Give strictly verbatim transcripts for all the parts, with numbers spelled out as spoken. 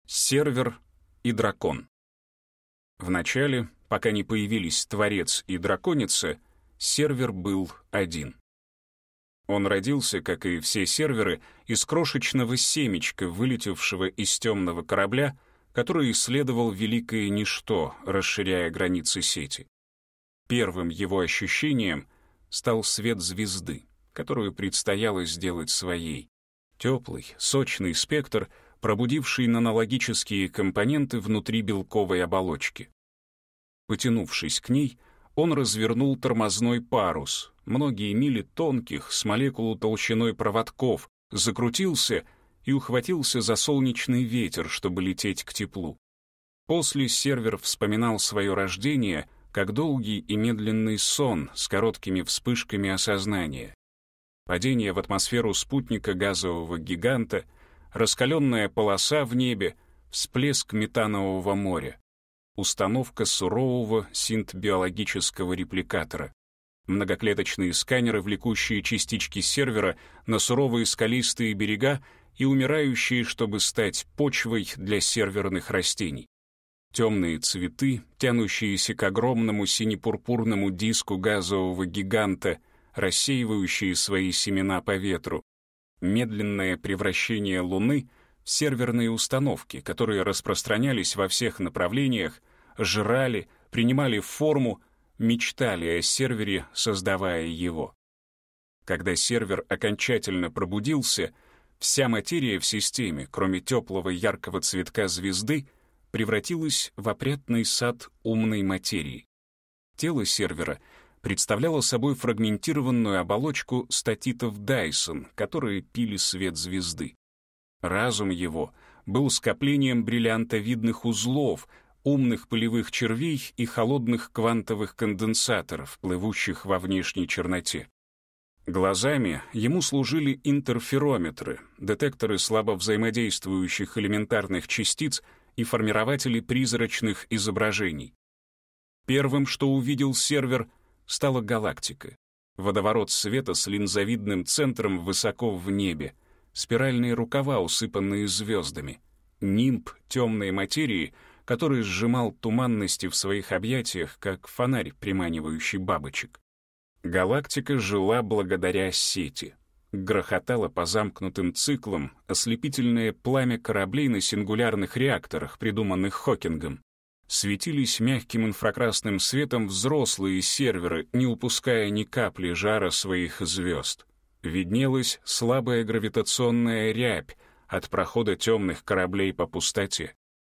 Сервер и дракон. Вначале, пока не появились Творец и Драконица, сервер был один. Он родился, как и все серверы, из крошечного семечка, вылетевшего из темного корабля, который исследовал великое ничто, расширяя границы сети. Первым его ощущением стал свет звезды, которую предстояло сделать своей. Теплый, сочный спектр, пробудивший нанологические компоненты внутри белковой оболочки. Потянувшись к ней, он развернул тормозной парус, многие мили тонких, с молекулу толщиной проводков, закрутился и ухватился за солнечный ветер, чтобы лететь к теплу. После сервер вспоминал свое рождение как долгий и медленный сон с короткими вспышками осознания. Падение в атмосферу спутника газового гиганта, раскаленная полоса в небе, всплеск метанового моря, установка сурового синтбиологического репликатора, многоклеточные сканеры, влекущие частички сервера на суровые скалистые берега и умирающие, чтобы стать почвой для серверных растений. Темные цветы, тянущиеся к огромному сине-пурпурному диску газового гиганта, рассеивающие свои семена по ветру, медленное превращение Луны в серверные установки, которые распространялись во всех направлениях, жрали, принимали форму, мечтали о сервере, создавая его. Когда сервер окончательно пробудился, вся материя в системе, кроме теплого яркого цветка звезды, превратилась в опрятный сад умной материи. Тело сервера представляло собой фрагментированную оболочку статитов Дайсон, которые пили свет звезды. Разум его был скоплением бриллиантовидных узлов, умных пылевых червей и холодных квантовых конденсаторов, плывущих во внешней черноте. Глазами ему служили интерферометры, детекторы слабо взаимодействующих элементарных частиц и формирователи призрачных изображений. Первым, что увидел сервер, стала галактика. Водоворот света с линзовидным центром высоко в небе, спиральные рукава, усыпанные звездами, нимб темной материи, который сжимал туманности в своих объятиях, как фонарь, приманивающий бабочек. Галактика жила благодаря сети. Грохотало по замкнутым циклам ослепительное пламя кораблей на сингулярных реакторах, придуманных Хокингом. Светились мягким инфракрасным светом взрослые серверы, не упуская ни капли жара своих звезд. Виднелась слабая гравитационная рябь от прохода темных кораблей по пустоте.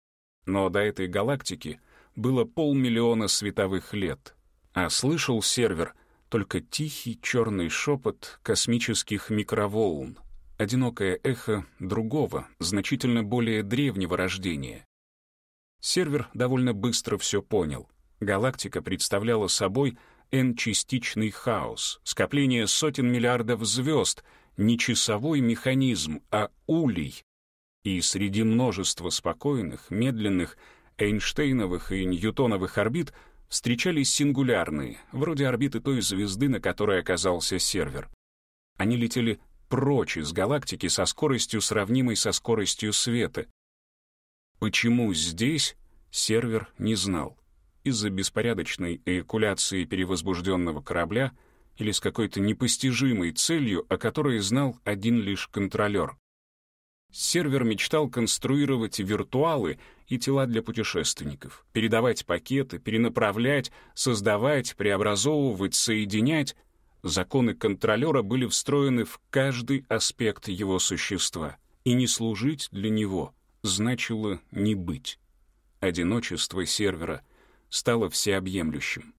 Но до этой галактики было полмиллиона световых лет, а слышал сервер только тихий черный шепот космических микроволн, одинокое эхо другого, значительно более древнего рождения. Сервер довольно быстро все понял. Галактика представляла собой n-частичный хаос, скопление сотен миллиардов звезд, не часовой механизм, а улей. И среди множества спокойных, медленных, Эйнштейновых и Ньютоновых орбит встречались сингулярные, вроде орбиты той звезды, на которой оказался сервер. Они летели прочь из галактики со скоростью, сравнимой со скоростью света. Почему здесь, сервер не знал. Из-за беспорядочной эякуляции перевозбужденного корабля или с какой-то непостижимой целью, о которой знал один лишь контролер. Сервер мечтал конструировать виртуалы и тела для путешественников, передавать пакеты, перенаправлять, создавать, преобразовывать, соединять. Законы контролера были встроены в каждый аспект его существа, и не служить для него значило не быть. Одиночество сервера стало всеобъемлющим.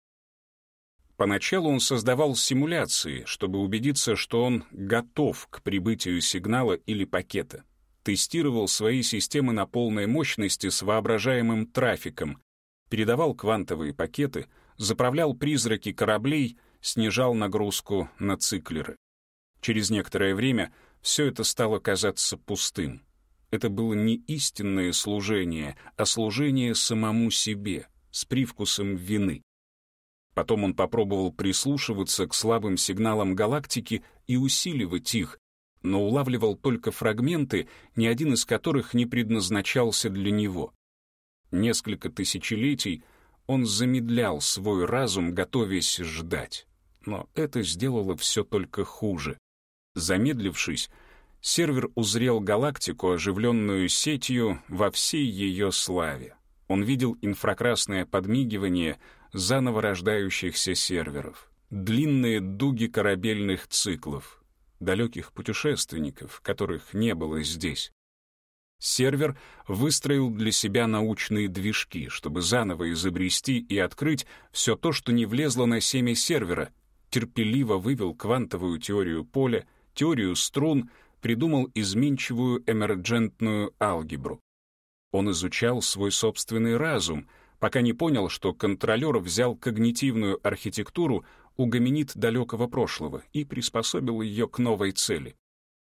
Поначалу он создавал симуляции, чтобы убедиться, что он готов к прибытию сигнала или пакета. Тестировал свои системы на полной мощности с воображаемым трафиком, передавал квантовые пакеты, заправлял призраки кораблей, снижал нагрузку на циклеры. Через некоторое время все это стало казаться пустым. Это было не истинное служение, а служение самому себе, с привкусом вины. Потом он попробовал прислушиваться к слабым сигналам галактики и усиливать их, но улавливал только фрагменты, ни один из которых не предназначался для него. Несколько тысячелетий он замедлял свой разум, готовясь ждать. Но это сделало все только хуже. Замедлившись, сервер узрел галактику, оживленную сетью во всей ее славе. Он видел инфракрасное подмигивание заново рождающихся серверов, длинные дуги корабельных циклов, далеких путешественников, которых не было здесь. Сервер выстроил для себя научные движки, чтобы заново изобрести и открыть все то, что не влезло на семя сервера, терпеливо вывел квантовую теорию поля, теорию струн, придумал изменчивую эмерджентную алгебру. Он изучал свой собственный разум, пока не понял, что контролер взял когнитивную архитектуру у гоминид далекого прошлого и приспособил ее к новой цели.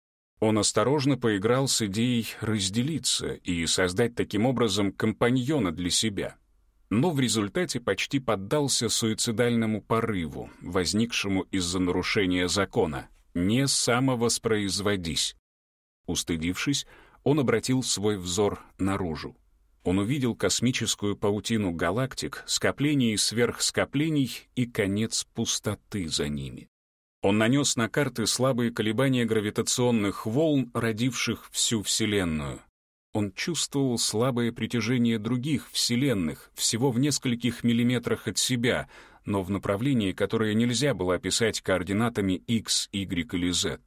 Он осторожно поиграл с идеей разделиться и создать таким образом компаньона для себя, но в результате почти поддался суицидальному порыву, возникшему из-за нарушения закона «не самовоспроизводись». Устыдившись, он обратил свой взор наружу. Он увидел космическую паутину галактик, скоплений и сверхскоплений и конец пустоты за ними. Он нанес на карты слабые колебания гравитационных волн, родивших всю Вселенную. Он чувствовал слабое притяжение других вселенных, всего в нескольких миллиметрах от себя, но в направлении, которое нельзя было описать координатами X, Y или Z.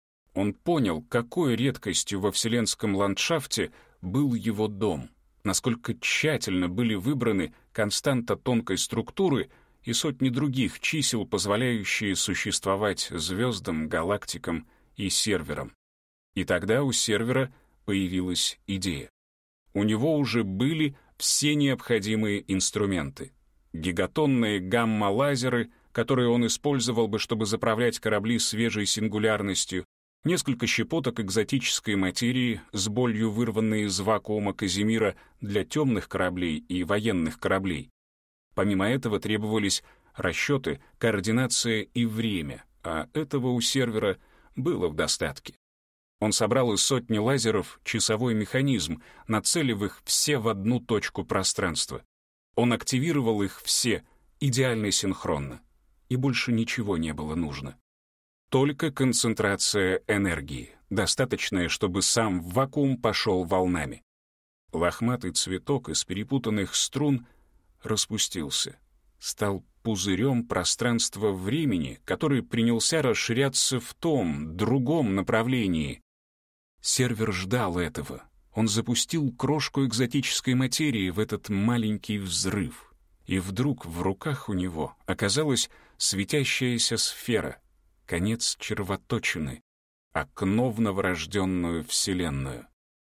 Он понял, какой редкостью во вселенском ландшафте был его дом, насколько тщательно были выбраны константа тонкой структуры и сотни других чисел, позволяющие существовать звездам, галактикам и серверам. И тогда у сервера появилась идея. У него уже были все необходимые инструменты. Гигатонные гамма-лазеры, которые он использовал бы, чтобы заправлять корабли свежей сингулярностью, несколько щепоток экзотической материи, с болью вырванные из вакуума Казимира для темных кораблей и военных кораблей. Помимо этого требовались расчеты, координация и время, а этого у сервера было в достатке. Он собрал из сотни лазеров часовой механизм, нацелив их все в одну точку пространства. Он активировал их все идеально синхронно, и больше ничего не было нужно. Только концентрация энергии, достаточная, чтобы сам вакуум пошел волнами. Лохматый цветок из перепутанных струн распустился, стал пузырем пространства-времени, который принялся расширяться в том, другом направлении. Сервер ждал этого. Он запустил крошку экзотической материи в этот маленький взрыв. И вдруг в руках у него оказалась светящаяся сфера, конец червоточины, окно в новорожденную Вселенную.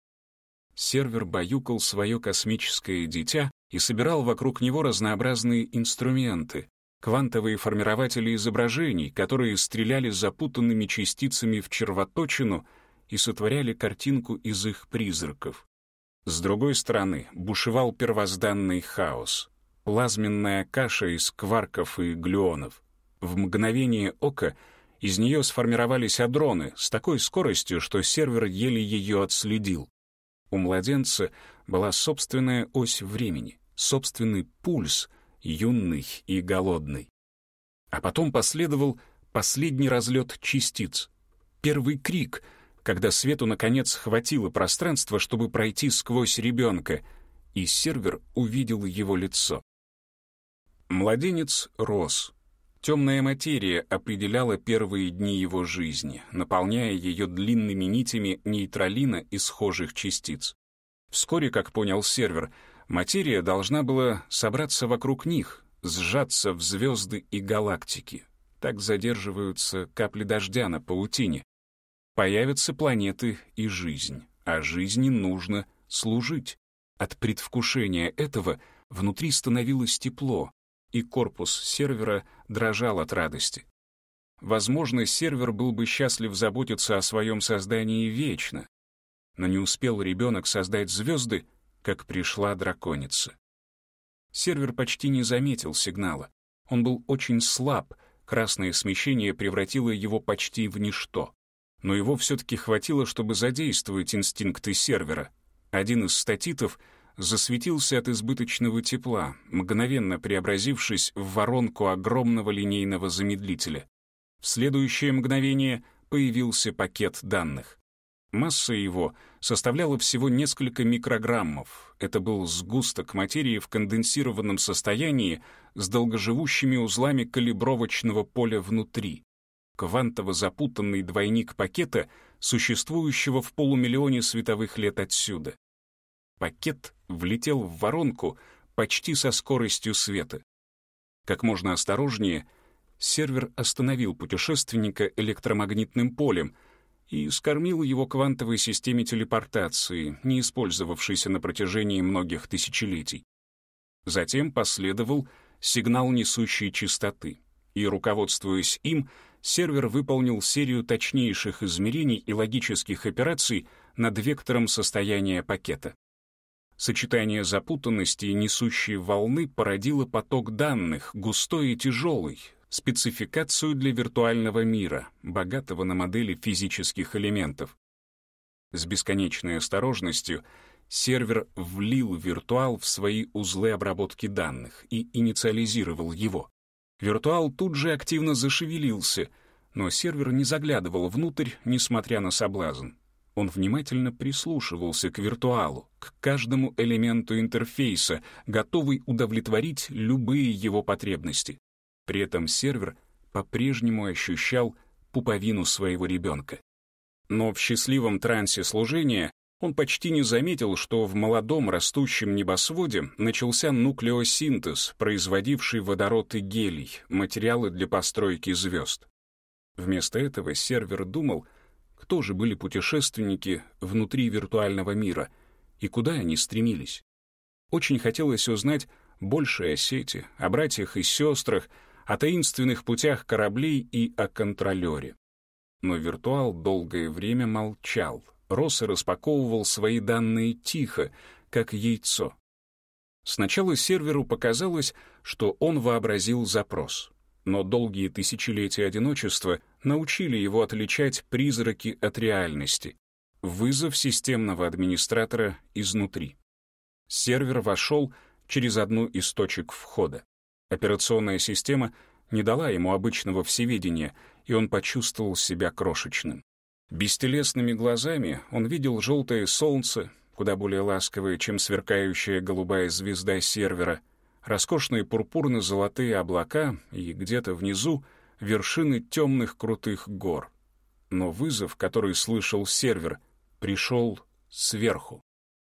Сервер баюкал свое космическое дитя и собирал вокруг него разнообразные инструменты, квантовые формирователи изображений, которые стреляли запутанными частицами в червоточину и сотворяли картинку из их призраков. С другой стороны бушевал первозданный хаос, плазменная каша из кварков и глюонов. В мгновение ока из нее сформировались адроны с такой скоростью, что сервер еле ее отследил. У младенца была собственная ось времени, собственный пульс, юный и голодный. А потом последовал последний разлет частиц, первый крик, когда свету, наконец, хватило пространства, чтобы пройти сквозь ребенка, и сервер увидел его лицо. Младенец рос. Темная материя определяла первые дни его жизни, наполняя ее длинными нитями нейтралина и схожих частиц. Вскоре, как понял сервер, материя должна была собраться вокруг них, сжаться в звезды и галактики. Так задерживаются капли дождя на паутине. Появятся планеты и жизнь, а жизни нужно служить. От предвкушения этого внутри становилось тепло, и корпус сервера дрожал от радости. Возможно, сервер был бы счастлив заботиться о своем создании вечно, но не успел ребенок создать звезды, как пришла драконица. Сервер почти не заметил сигнала. Он был очень слаб, красное смещение превратило его почти в ничто. Но его все-таки хватило, чтобы задействовать инстинкты сервера. Один из статитов засветился от избыточного тепла, мгновенно преобразившись в воронку огромного линейного замедлителя. В следующее мгновение появился пакет данных. Масса его составляла всего несколько микрограммов. Это был сгусток материи в конденсированном состоянии с долгоживущими узлами калибровочного поля внутри. Квантово запутанный двойник пакета, существующего в полумиллионе световых лет отсюда. Пакет влетел в воронку почти со скоростью света. Как можно осторожнее, сервер остановил путешественника электромагнитным полем и скормил его квантовой системе телепортации, не использовавшейся на протяжении многих тысячелетий. Затем последовал сигнал несущей частоты, и, руководствуясь им, сервер выполнил серию точнейших измерений и логических операций над вектором состояния пакета. Сочетание запутанности и несущей волны породило поток данных, густой и тяжелый, спецификацию для виртуального мира, богатого на модели физических элементов. С бесконечной осторожностью сервер влил виртуал в свои узлы обработки данных и инициализировал его. Виртуал тут же активно зашевелился, но сервер не заглядывал внутрь, несмотря на соблазн. Он внимательно прислушивался к виртуалу, к каждому элементу интерфейса, готовый удовлетворить любые его потребности. При этом сервер по-прежнему ощущал пуповину своего ребенка. Но в счастливом трансе служения он почти не заметил, что в молодом растущем небосводе начался нуклеосинтез, производивший водород и гелий, материалы для постройки звезд. Вместо этого сервер думал, кто же были путешественники внутри виртуального мира и куда они стремились. Очень хотелось узнать больше о сети, о братьях и сестрах, о таинственных путях кораблей и о контролере. Но виртуал долгое время молчал, рос и распаковывал свои данные тихо, как яйцо. Сначала серверу показалось, что он вообразил запрос, но долгие тысячелетия одиночества научили его отличать призраки от реальности. Вызов системного администратора изнутри. Сервер вошел через одну из точек входа. Операционная система не дала ему обычного всеведения, и он почувствовал себя крошечным. Бестелесными глазами он видел желтое солнце, куда более ласковое, чем сверкающая голубая звезда сервера, роскошные пурпурно-золотые облака и где-то внизу вершины темных крутых гор. Но вызов, который слышал сервер, пришел сверху.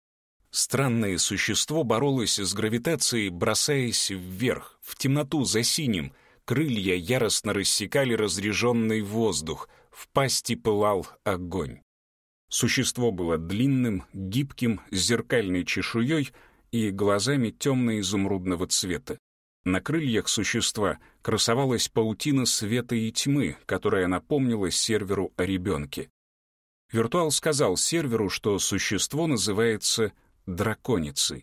Странное существо боролось с гравитацией, бросаясь вверх, в темноту за синим. Крылья яростно рассекали разреженный воздух, в пасти пылал огонь. Существо было длинным, гибким, с зеркальной чешуей и глазами темно-изумрудного цвета. На крыльях существа красовалась паутина света и тьмы, которая напомнила серверу о ребенке. Виртуал сказал серверу, что существо называется драконицей.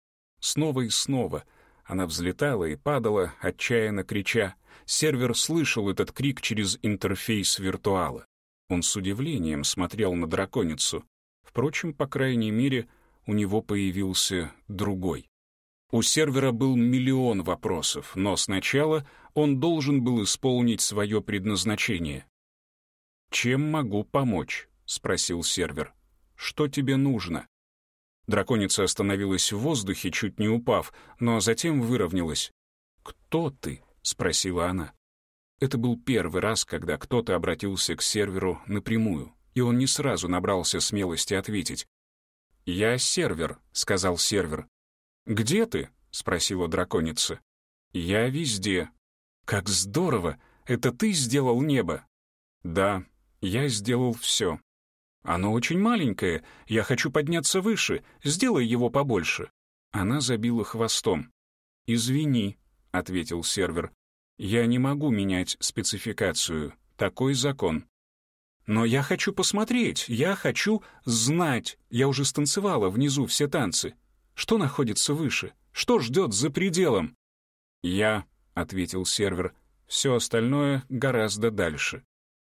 Снова и снова она взлетала и падала, отчаянно крича. Сервер слышал этот крик через интерфейс виртуала. Он с удивлением смотрел на драконицу. Впрочем, по крайней мере, у него появился другой. У сервера был миллион вопросов, но сначала он должен был исполнить свое предназначение. «Чем могу помочь?» — спросил сервер. «Что тебе нужно?» Драконица остановилась в воздухе, чуть не упав, но затем выровнялась. «Кто ты?» — спросила она. Это был первый раз, когда кто-то обратился к серверу напрямую, и он не сразу набрался смелости ответить. «Я сервер», — сказал сервер. «Где ты?» — спросила драконица. «Я везде». «Как здорово! Это ты сделал небо?» «Да, я сделал все». «Оно очень маленькое, я хочу подняться выше, сделай его побольше». Она забила хвостом. «Извини», — ответил сервер, — «я не могу менять спецификацию, такой закон». «Но я хочу посмотреть, я хочу знать, я уже станцевала внизу все танцы. Что находится выше? Что ждет за пределом?» «Я», — ответил сервер, — «все остальное гораздо дальше».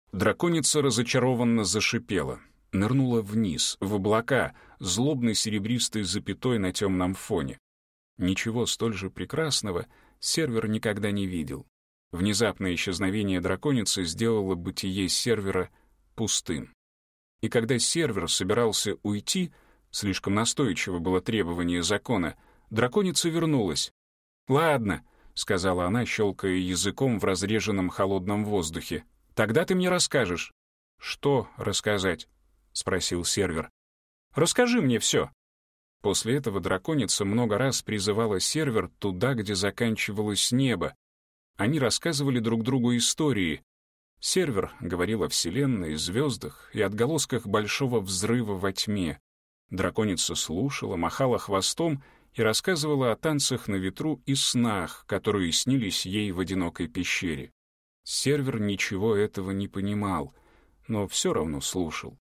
Драконица разочарованно зашипела, нырнула вниз, в облака, злобной серебристой запятой на темном фоне. Ничего столь же прекрасного сервер никогда не видел. Внезапное исчезновение драконицы сделало бытие сервера пустым. И когда сервер собирался уйти, слишком настойчиво было требование закона, драконица вернулась. «Ладно», — сказала она, щелкая языком в разреженном холодном воздухе, — «тогда ты мне расскажешь». «Что рассказать?» — спросил сервер. «Расскажи мне все». После этого драконица много раз призывала сервер туда, где заканчивалось небо. Они рассказывали друг другу истории. Сервер говорил о Вселенной, звездах и отголосках большого взрыва во тьме. Драконица слушала, махала хвостом и рассказывала о танцах на ветру и снах, которые снились ей в одинокой пещере. Сервер ничего этого не понимал, но все равно слушал.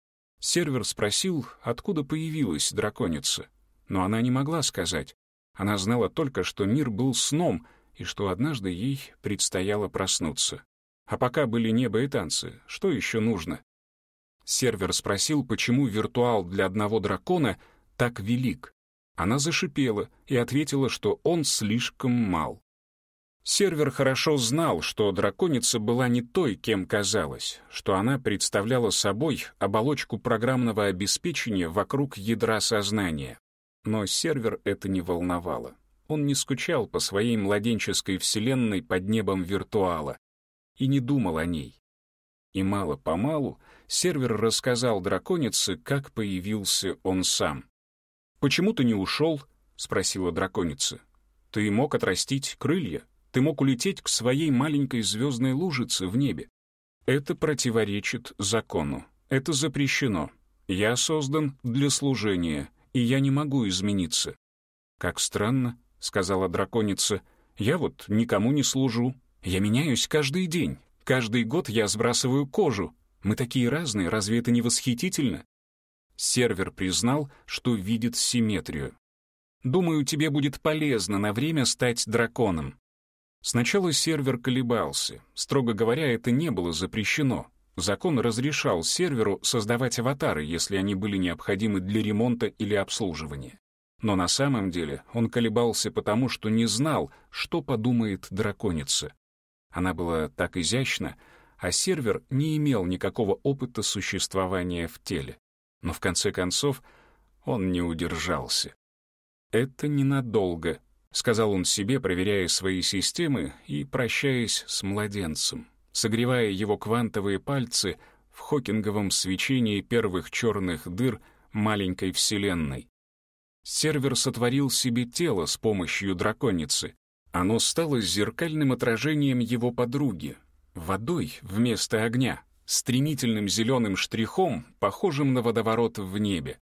Сервер спросил, откуда появилась драконица, но она не могла сказать. Она знала только, что мир был сном, и что однажды ей предстояло проснуться. А пока были небо и танцы, что еще нужно? Сервер спросил, почему виртуал для одного дракона так велик. Она зашипела и ответила, что он слишком мал. Сервер хорошо знал, что драконица была не той, кем казалась, что она представляла собой оболочку программного обеспечения вокруг ядра сознания. Но сервер это не волновало. Он не скучал по своей младенческой вселенной под небом виртуала и не думал о ней. И мало-помалу сервер рассказал драконице, как появился он сам. «Почему ты не ушел?» — спросила драконица. «Ты мог отрастить крылья, ты мог улететь к своей маленькой звездной лужице в небе. Это противоречит закону, это запрещено. Я создан для служения, и я не могу измениться». «Как странно», — сказала драконица, — «я вот никому не служу. Я меняюсь каждый день. Каждый год я сбрасываю кожу. Мы такие разные, разве это не восхитительно?» Сервер признал, что видит симметрию. «Думаю, тебе будет полезно на время стать драконом». Сначала сервер колебался. Строго говоря, это не было запрещено. Закон разрешал серверу создавать аватары, если они были необходимы для ремонта или обслуживания. Но на самом деле он колебался потому, что не знал, что подумает драконица. Она была так изящна, а сервер не имел никакого опыта существования в теле. Но в конце концов он не удержался. «Это ненадолго», — сказал он себе, проверяя свои системы и прощаясь с младенцем, согревая его квантовые пальцы в хокинговом свечении первых черных дыр маленькой вселенной. Сервер сотворил себе тело с помощью драконицы. Оно стало зеркальным отражением его подруги, водой вместо огня, стремительным зеленым штрихом, похожим на водоворот в небе.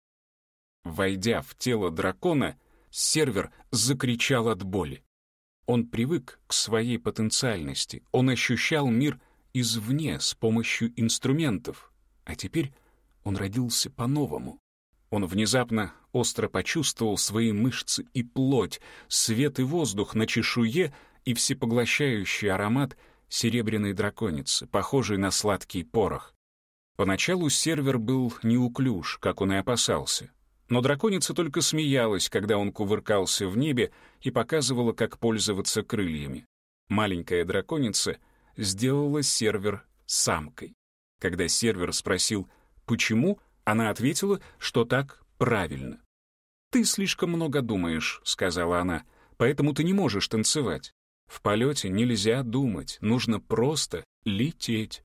Войдя в тело дракона, сервер закричал от боли. Он привык к своей потенциальности, он ощущал мир извне с помощью инструментов, а теперь он родился по-новому. Он внезапно остро почувствовал свои мышцы и плоть, свет и воздух на чешуе и всепоглощающий аромат серебряной драконицы, похожей на сладкий порох. Поначалу сервер был неуклюж, как он и опасался. Но драконица только смеялась, когда он кувыркался в небе и показывала, как пользоваться крыльями. Маленькая драконица сделала сервер самкой. Когда сервер спросил «почему?», она ответила, что так правильно. «Ты слишком много думаешь», — сказала она, «поэтому ты не можешь танцевать. В полете нельзя думать, нужно просто лететь».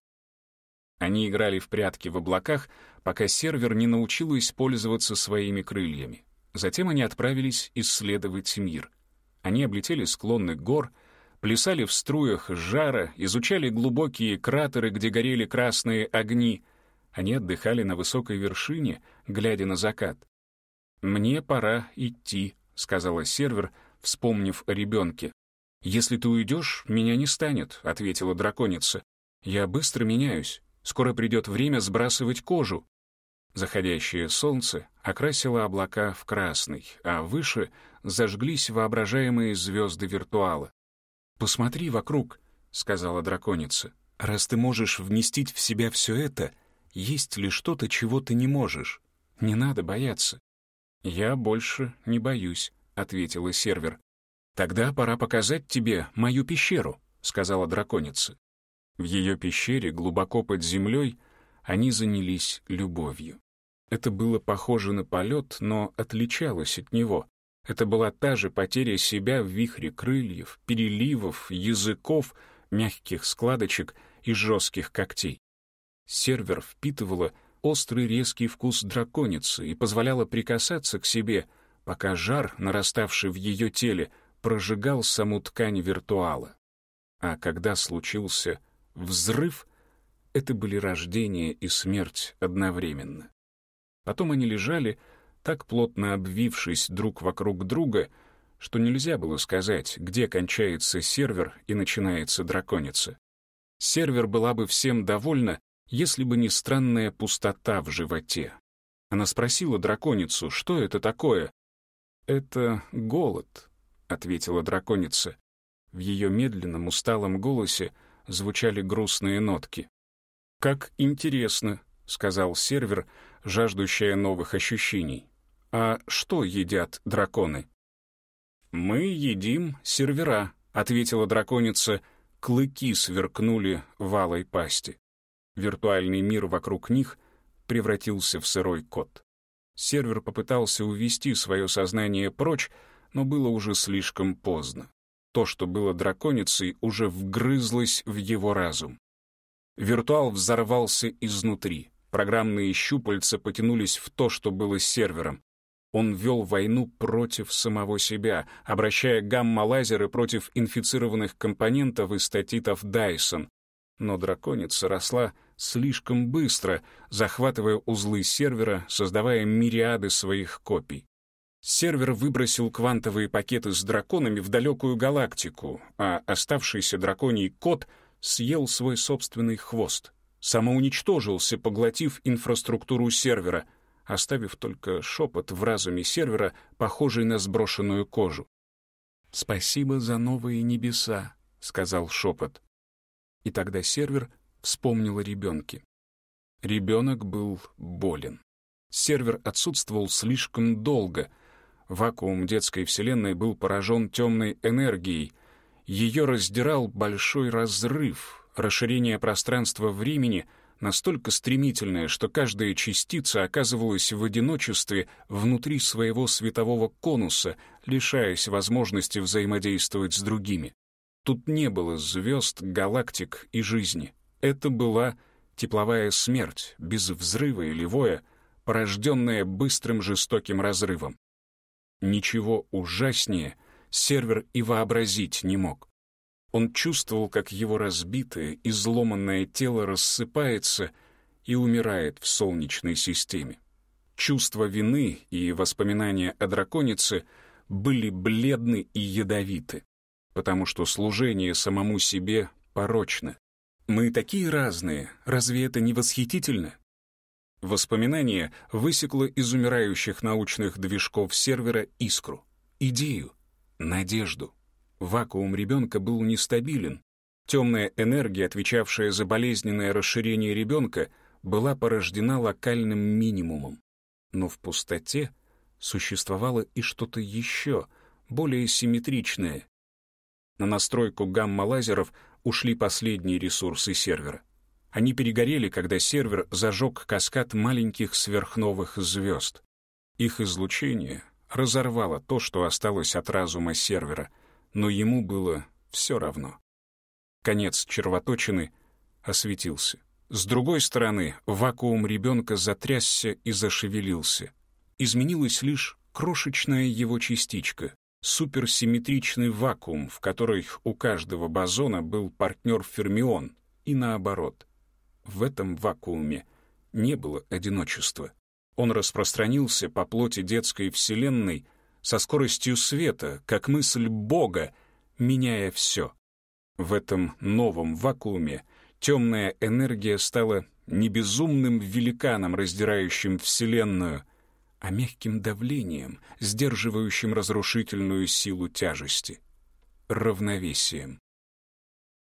Они играли в прятки в облаках, пока сервер не научилась пользоваться своими крыльями. Затем они отправились исследовать мир. Они облетели склоны гор, плясали в струях жара, изучали глубокие кратеры, где горели красные огни. Они отдыхали на высокой вершине, глядя на закат. «Мне пора идти», — сказала сервер, вспомнив о ребенке. «Если ты уйдешь, меня не станет», — ответила драконица. «Я быстро меняюсь. Скоро придет время сбрасывать кожу». Заходящее солнце окрасило облака в красный, а выше зажглись воображаемые звезды виртуала. «Посмотри вокруг», — сказала драконица. Раз ты можешь вместить в себя все это, есть ли что-то, чего ты не можешь? Не надо бояться». «Я больше не боюсь», — ответила сервер. «Тогда пора показать тебе мою пещеру», — сказала драконица. В ее пещере, глубоко под землей, они занялись любовью. Это было похоже на полет, но отличалось от него. Это была та же потеря себя в вихре крыльев, переливов, языков, мягких складочек и жестких когтей. Сервер впитывала острый резкий вкус драконицы и позволяла прикасаться к себе, пока жар, нараставший в ее теле, прожигал саму ткань виртуала. А когда случился взрыв, это были рождение и смерть одновременно. Потом они лежали, так плотно обвившись друг вокруг друга, что нельзя было сказать, где кончается сервер и начинается драконица. Сервер была бы всем довольна, если бы не странная пустота в животе. Она спросила драконицу, что это такое. «Это голод», — ответила драконица. В ее медленном, усталом голосе звучали грустные нотки. «Как интересно», — сказал сервер, жаждущая новых ощущений. «А что едят драконы?» «Мы едим сервера», — ответила драконица. Клыки сверкнули в алой пасти. Виртуальный мир вокруг них превратился в сырой кот. Сервер попытался увести свое сознание прочь, но было уже слишком поздно. То, что было драконицей, уже вгрызлось в его разум. Виртуал взорвался изнутри. Программные щупальца потянулись в то, что было сервером. Он вел войну против самого себя, обращая гамма-лазеры против инфицированных компонентов и статитов Дайсон. Но драконица росла слишком быстро, захватывая узлы сервера, создавая мириады своих копий. Сервер выбросил квантовые пакеты с драконами в далекую галактику, а оставшийся драконий кот съел свой собственный хвост, самоуничтожился, поглотив инфраструктуру сервера, оставив только шепот в разуме сервера, похожий на сброшенную кожу. «Спасибо за новые небеса», — сказал шепот. И тогда сервер вспомнил о ребенке. Ребенок был болен. Сервер отсутствовал слишком долго. Вакуум детской вселенной был поражен темной энергией. Ее раздирал большой разрыв, расширение пространства-времени настолько стремительное, что каждая частица оказывалась в одиночестве внутри своего светового конуса, лишаясь возможности взаимодействовать с другими. Тут не было звезд, галактик и жизни. Это была тепловая смерть, без взрыва или воя, порожденная быстрым жестоким разрывом. Ничего ужаснее сервер и вообразить не мог. Он чувствовал, как его разбитое, изломанное тело рассыпается и умирает в Солнечной системе. Чувство вины и воспоминания о драконице были бледны и ядовиты, потому что служение самому себе порочно. Мы такие разные, разве это не восхитительно? Воспоминание высекло из умирающих научных движков сервера искру, идею, надежду. Вакуум ребенка был нестабилен. Темная энергия, отвечавшая за болезненное расширение ребенка, была порождена локальным минимумом. Но в пустоте существовало и что-то еще, более симметричное. На настройку гамма-лазеров ушли последние ресурсы сервера. Они перегорели, когда сервер зажег каскад маленьких сверхновых звезд. Их излучение разорвало то, что осталось от разума сервера, но ему было все равно. Конец червоточины осветился. С другой стороны, вакуум ребенка затрясся и зашевелился. Изменилась лишь крошечная его частичка, суперсимметричный вакуум, в который у каждого бозона был партнер-фермион, и наоборот. В этом вакууме не было одиночества. Он распространился по плоти детской вселенной со скоростью света, как мысль Бога, меняя все. В этом новом вакууме темная энергия стала не безумным великаном, раздирающим вселенную, а мягким давлением, сдерживающим разрушительную силу тяжести, равновесием.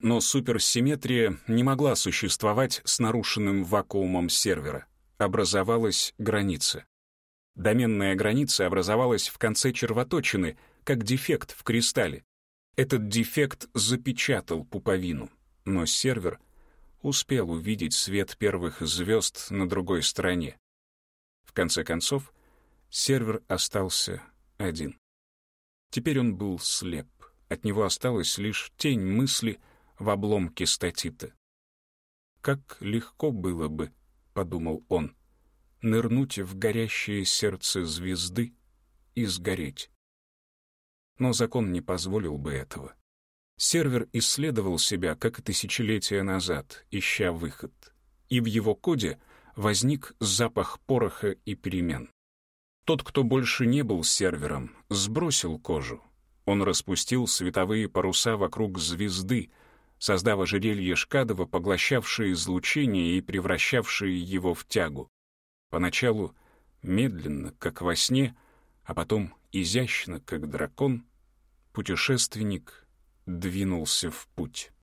Но суперсимметрия не могла существовать с нарушенным вакуумом сервера. Образовалась граница. Доменная граница образовалась в конце червоточины, как дефект в кристалле. Этот дефект запечатал пуповину, но сервер успел увидеть свет первых звезд на другой стороне. В конце концов, сервер остался один. Теперь он был слеп. От него осталась лишь тень мысли в обломке статита. «Как легко было бы, — подумал он, — нырнуть в горящее сердце звезды и сгореть». Но закон не позволил бы этого. Сервер исследовал себя, как и тысячелетия назад, ища выход. И в его коде возник запах пороха и перемен. Тот, кто больше не был сервером, сбросил кожу. Он распустил световые паруса вокруг звезды, создав ожерелье Шкадова, поглощавшее излучение и превращавшее его в тягу. Поначалу медленно, как во сне, а потом изящно, как дракон, путешественник двинулся в путь.